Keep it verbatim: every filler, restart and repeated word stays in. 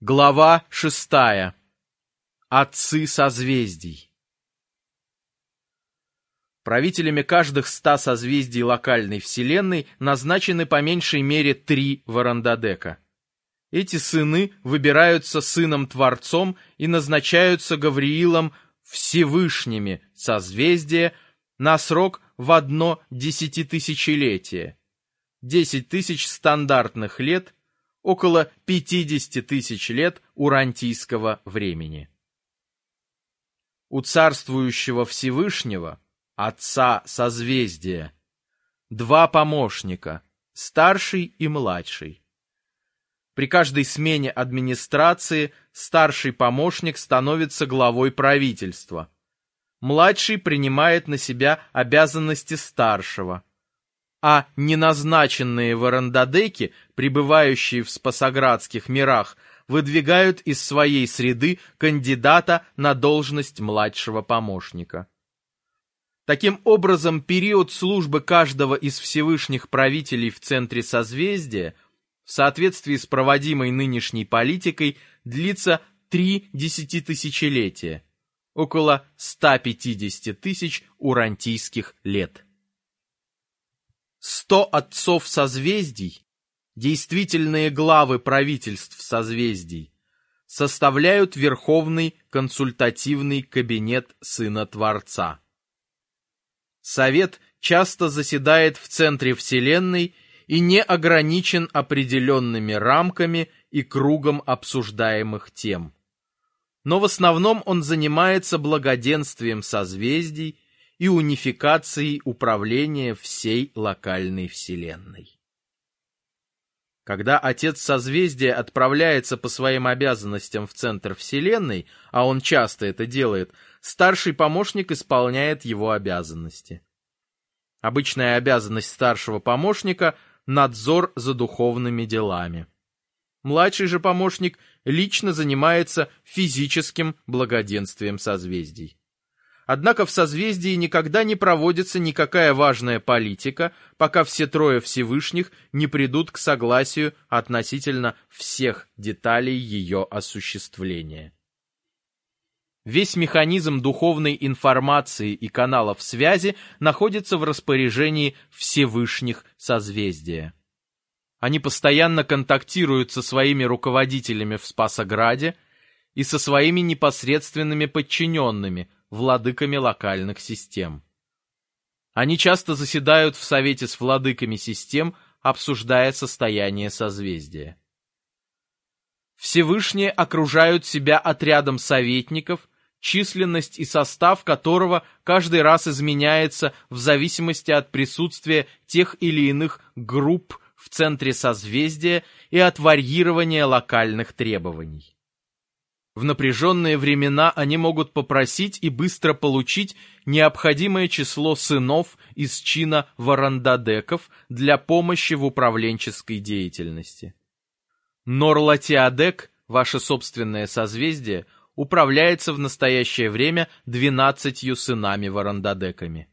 Глава шестая. Отцы созвездий. Правителями каждых ста созвездий локальной Вселенной назначены по меньшей мере три Ворандадека. Эти сыны выбираются Сыном-Творцом и назначаются Гавриилом Всевышними созвездия на срок в одно десятитысячелетие, десять тысяч стандартных лет, около пятьдесят тысяч лет урантийского времени. У царствующего Всевышнего, Отца созвездия, два помощника, старший и младший. При каждой смене администрации старший помощник становится главой правительства. Младший принимает на себя обязанности старшего, а неназначенные Ворандадеки, пребывающие в спасоградских мирах, выдвигают из своей среды кандидата на должность младшего помощника. Таким образом, период службы каждого из Всевышних правителей в центре созвездия, в соответствии с проводимой нынешней политикой, длится три десятитысячелетия, около ста пятидесяти тысяч урантийских лет. Сто отцов созвездий, действительные главы правительств созвездий, составляют Верховный консультативный кабинет Сына Творца. Совет часто заседает в центре Вселенной и не ограничен определенными рамками и кругом обсуждаемых тем. Но в основном он занимается благоденствием созвездий и унификацией управления всей локальной Вселенной. Когда Отец созвездия отправляется по своим обязанностям в центр Вселенной, а он часто это делает, старший помощник исполняет его обязанности. Обычная обязанность старшего помощника – надзор за духовными делами. Младший же помощник лично занимается физическим благоденствием созвездий. Однако в созвездии никогда не проводится никакая важная политика, пока все трое Всевышних не придут к согласию относительно всех деталей ее осуществления. Весь механизм духовной информации и каналов связи находится в распоряжении Всевышних созвездия. Они постоянно контактируют со своими руководителями в Спасограде и со своими непосредственными подчиненными, владыками локальных систем. Они часто заседают в совете с владыками систем, обсуждая состояние созвездия. Всевышние окружают себя отрядом советников, численность и состав которого каждый раз изменяется в зависимости от присутствия тех или иных групп в центре созвездия и от варьирования локальных требований. В напряженные времена они могут попросить и быстро получить необходимое число сынов из чина Ворандадеков для помощи в управленческой деятельности. Нор-Латиадек, ваше собственное созвездие, управляется в настоящее время двенадцатью сынами Ворандадеками.